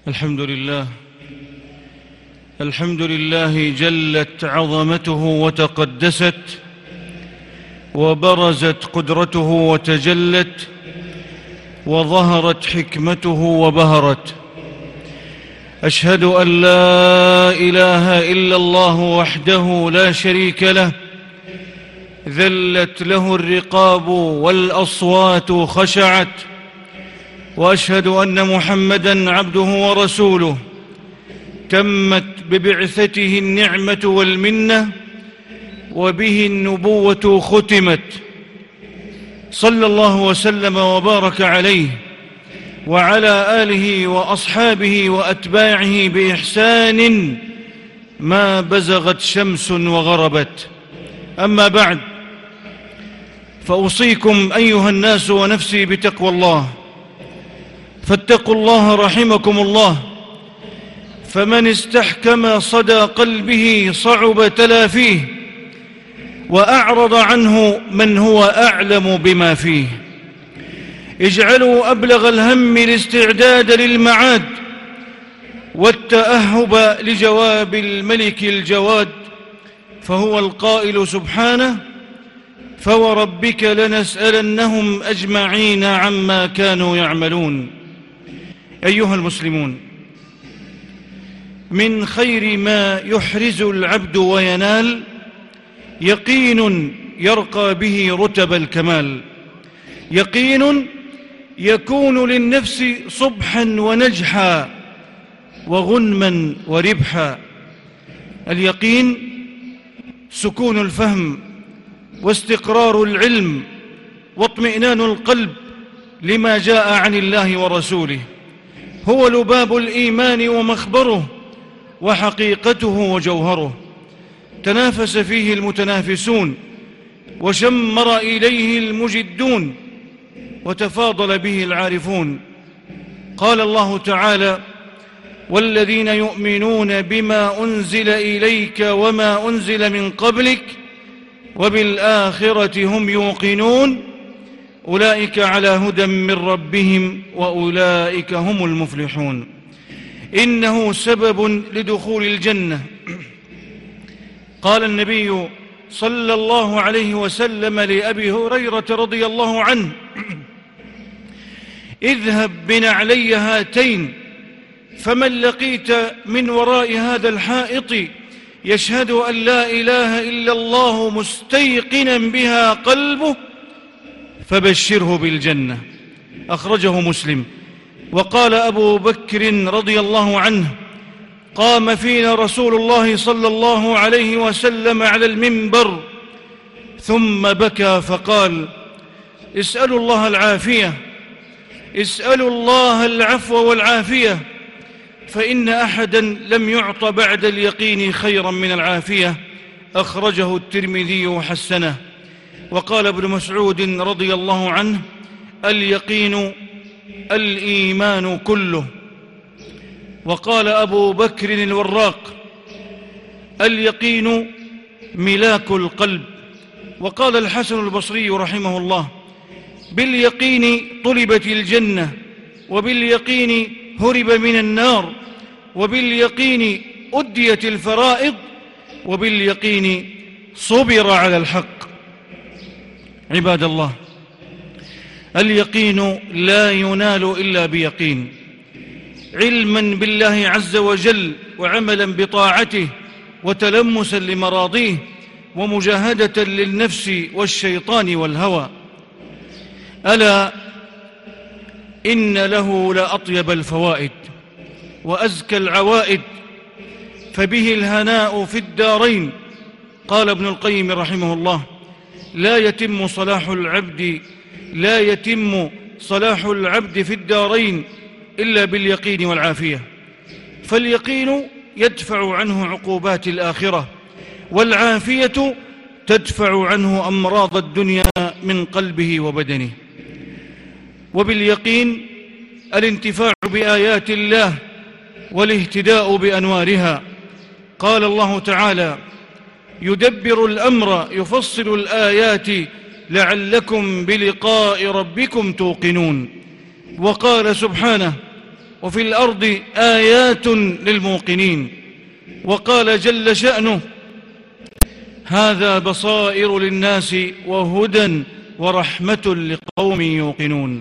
الحمد لله جلت عظمته وتقدست وبرزت قدرته وتجلت وظهرت حكمته وبهرت. أشهد أن لا إله إلا الله وحده لا شريك له، ذلت له الرقاب والأصوات خشعت. وأشهد أن محمدًا عبده ورسوله، تمت ببعثته النعمة والمنة، وبه النبوة ختمت. صلى الله وسلم وبارك عليه وعلى آله وأصحابه وأتباعه بإحسان ما بزغت شمس وغربت. أما بعد، فأوصيكم أيها الناس ونفسي بتقوى الله، فاتقوا الله رحمكم الله، فمن استحكم صدى قلبه صعب تلافيه، وأعرض عنه من هو أعلم بما فيه. اجعلوا أبلغ الهم الاستعداد للمعاد، والتأهب لجواب الملك الجواد، فهو القائل سبحانه: فوربك لنسألنهم أجمعين عما كانوا يعملون. أيها المسلمون، من خير ما يحرز العبد وينال يقين يرقى به رتب الكمال، يقين يكون للنفس صبحا ونجحا وغنما وربحا. اليقين سكون الفهم واستقرار العلم واطمئنان القلب لما جاء عن الله ورسوله، هو لباب الإيمان ومخبره وحقيقته وجوهره. تنافس فيه المتنافسون، وشمر إليه المجدون، وتفاضل به العارفون. قال الله تعالى: والذين يؤمنون بما أنزل إليك وما أنزل من قبلك وبالآخرة هم يوقنون أولئك على هدى من ربهم وأولئك هم المفلحون. إنه سبب لدخول الجنة. قال النبي صلى الله عليه وسلم لأبي هريرة رضي الله عنه: اذهب بنعلي هاتين، فمن لقيت من وراء هذا الحائط يشهد أن لا إله إلا الله مستيقنا بها قلبه فبشره بالجنة. أخرجه مسلم. وقال أبو بكر رضي الله عنه: قام فينا رسول الله صلى الله عليه وسلم على المنبر ثم بكى فقال: اسألوا الله العافية، اسألوا الله العفو والعافية، فإن أحدا لم يعط بعد اليقين خيرا من العافية. أخرجه الترمذي وحسنه. وقال ابن مسعود رضي الله عنه: اليقين الإيمان كله. وقال أبو بكر الوراق: اليقين ملاك القلب. وقال الحسن البصري رحمه الله: باليقين طلبت الجنة، وباليقين هرب من النار، وباليقين أديت الفرائض، وباليقين صبر على الحق. عباد الله، اليقين لا ينال إلا بيقين، علما بالله عز وجل، وعملا بطاعته، وتلمسا لمراضيه، ومجاهدة للنفس والشيطان والهوى. ألا إن له لأطيب الفوائد وأزكى العوائد، فبه الهناء في الدارين. قال ابن القيم رحمه الله: لا يتم صلاح العبد في الدارين إلا باليقين والعافية. فاليقين يدفع عنه عقوبات الآخرة، والعافية تدفع عنه أمراض الدنيا من قلبه وبدنه. وباليقين الانتفاع بآيات الله والاهتداء بأنوارها. قال الله تعالى: يدبر الأمر يفصل الآيات لعلكم بلقاء ربكم توقنون. وقال سبحانه: وفي الأرض آيات للموقنين. وقال جل شأنه: هذا بصائر للناس وهدى ورحمة لقوم يوقنون.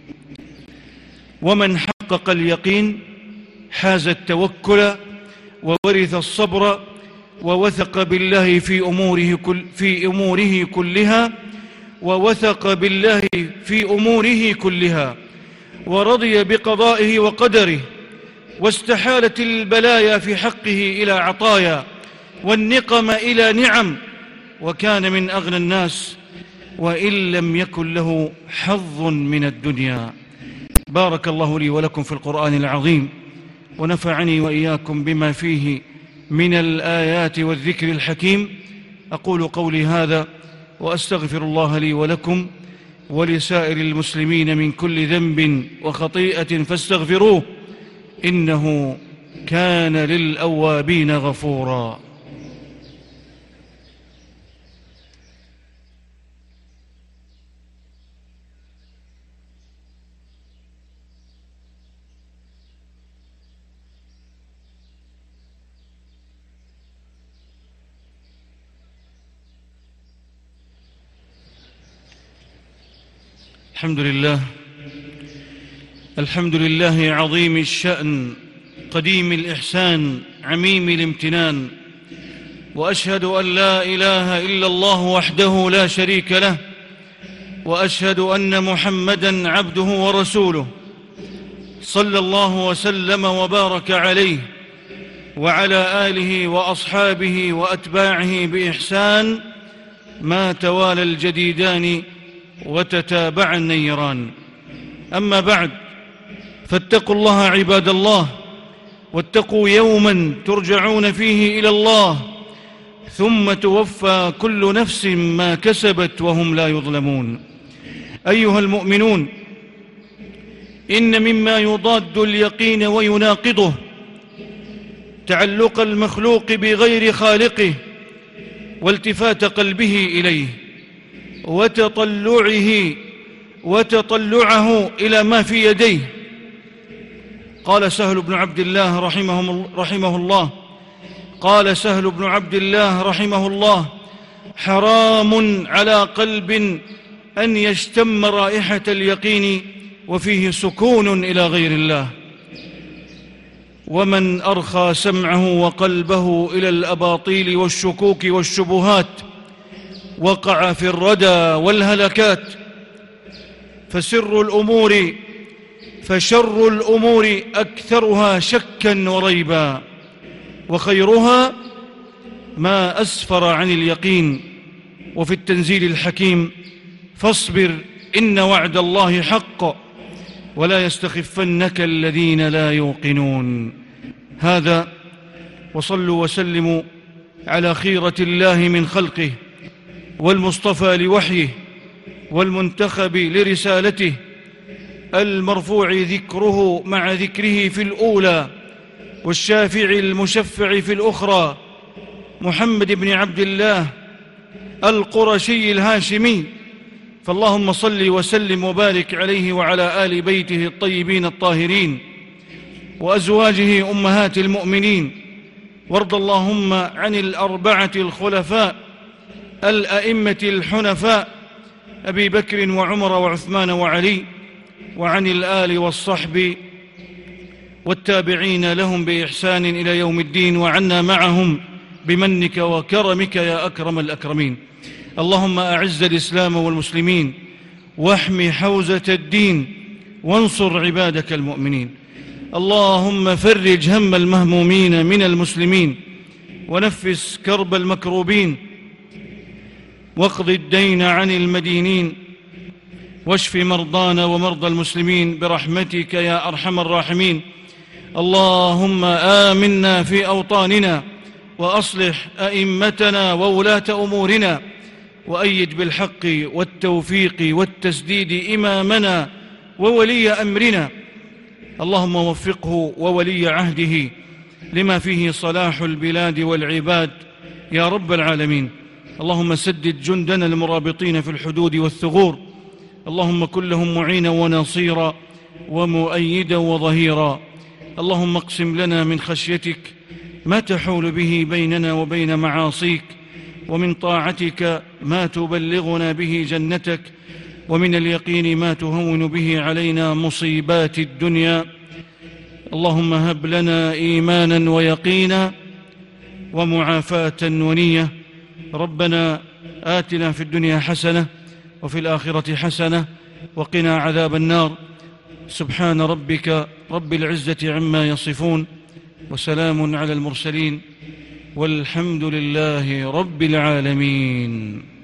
ومن حقق اليقين حاز التوكل وورث الصبر ووثق بالله في أموره كلها ووثق بالله في أموره كلها ورضي بقضائه وقدره، واستحالت البلايا في حقه إلى عطايا والنقم إلى نعم، وكان من أغنى الناس وإن لم يكن له حظ من الدنيا. بارك الله لي ولكم في القرآن العظيم، ونفعني وإياكم بما فيه من الآيات والذكر الحكيم. أقول قولي هذا وأستغفر الله لي ولكم ولسائر المسلمين من كل ذنب وخطيئة فاستغفروه، إنه كان للأوابين غفورا. الحمد لله عظيم الشأن قديم الإحسان عميم الامتنان، وأشهد أن لا إله إلا الله وحده لا شريك له، وأشهد أن محمدًا عبده ورسوله، صلى الله وسلم وبارك عليه وعلى آله وأصحابه وأتباعه بإحسان ما توالى الجديدان وتتابع النيران. أما بعد، فاتقوا الله عباد الله، واتقوا يوما ترجعون فيه إلى الله، ثم توفى كل نفس ما كسبت وهم لا يظلمون. أيها المؤمنون، إن مما يضاد اليقين ويناقضه تعلق المخلوق بغير خالقه، والتفات قلبه إليه، وتطلعه إلى ما في يديه. قال سهل بن عبد الله رحمه الله: حرام على قلب أن يشتم رائحة اليقين وفيه سكون إلى غير الله. ومن أرخى سمعه وقلبه إلى الأباطيل والشكوك والشبهات وقع في الردى والهلكات. فشر الأمور أكثرها شكا وريبا، وخيرها ما أسفر عن اليقين. وفي التنزيل الحكيم: فاصبر إن وعد الله حق ولا يستخفنك الذين لا يوقنون. هذا، وصلوا وسلموا على خيرة الله من خلقه، والمصطفى لوحيه، والمنتخب لرسالته، المرفوع ذكره مع ذكره في الأولى، والشافع المشفع في الأخرى، محمد بن عبد الله القرشي الهاشمي. فاللهم صل وسلم وبارك عليه وعلى آل بيته الطيبين الطاهرين وأزواجه أمهات المؤمنين. وارض اللهم عن الأربعة الخلفاء الأئمة الحنفاء أبي بكر وعمر وعثمان وعلي، وعن الآل والصحب والتابعين لهم بإحسان إلى يوم الدين، وعنا معهم بمنك وكرمك يا أكرم الأكرمين. اللهم أعز الإسلام والمسلمين، واحم حوزة الدين، وانصر عبادك المؤمنين. اللهم فرج هم المهمومين من المسلمين، ونفس كرب المكروبين، واقض الدين عن المدينين، واشف مرضانا ومرضى المسلمين برحمتك يا أرحم الراحمين. اللهم آمنا في أوطاننا، وأصلح أئمتنا وولاة أمورنا، وأيد بالحق والتوفيق والتسديد إمامنا وولي أمرنا. اللهم وفقه وولي عهده لما فيه صلاح البلاد والعباد يا رب العالمين. اللهم سدد جندنا المرابطين في الحدود والثغور. اللهم كن لهم معينا ونصيرا ومؤيدا وظهيرا. اللهم اقسم لنا من خشيتك ما تحول به بيننا وبين معاصيك، ومن طاعتك ما تبلغنا به جنتك، ومن اليقين ما تهون به علينا مصيبات الدنيا. اللهم هب لنا إيمانا ويقينا ومعافاة ونية. ربنا آتنا في الدنيا حسنة وفي الآخرة حسنة وقنا عذاب النار. سبحان ربك رب العزة عما يصفون، وسلام على المرسلين، والحمد لله رب العالمين.